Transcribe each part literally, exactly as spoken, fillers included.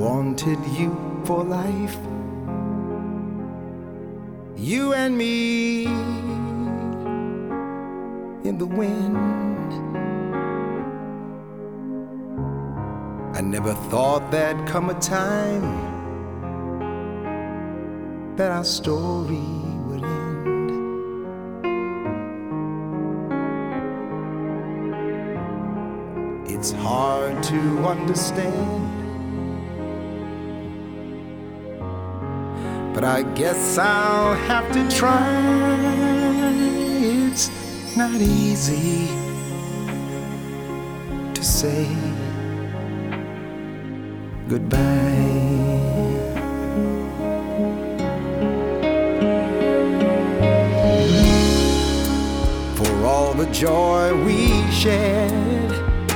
wanted you for life, you and me in the wind. I never thought there'd come a time that our story would end. It's hard to understand, but I guess I'll have to try. It's not easy to say goodbye. For all the joy we shared,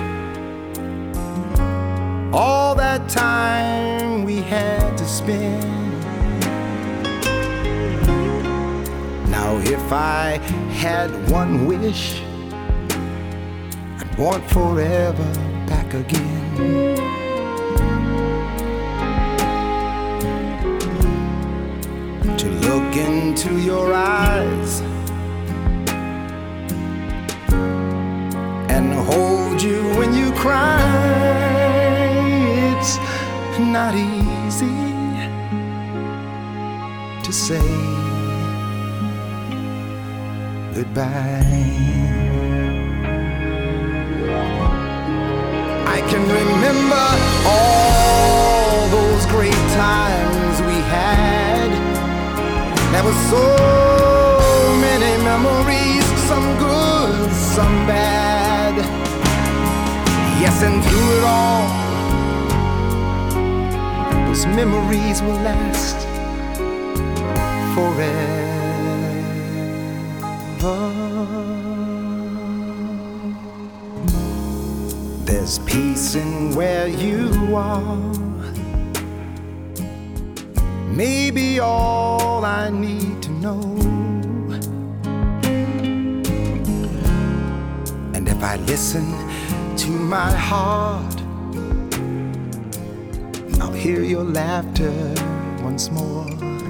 all that time we had to spend. Now if I had one wish, I'd want forever back again. To look into your eyes and hold you when you cry. It's not easy to say goodbye. I can remember all those great times we had. There were so many memories, some good, some bad. Yes, and through it all, those memories will last forever. There's peace in where you are, maybe all I need to know. And if I listen to my heart, I'll hear your laughter once more.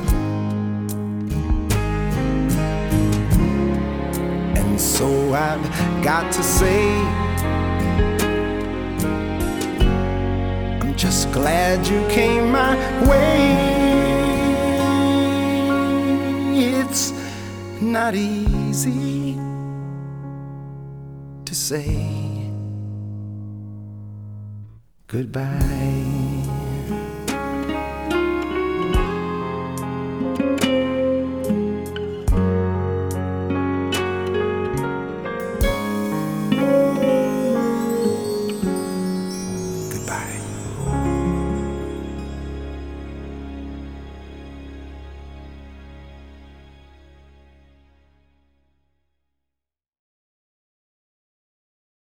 And so I've got to say, I'm just glad you came my way. It's not easy to say goodbye.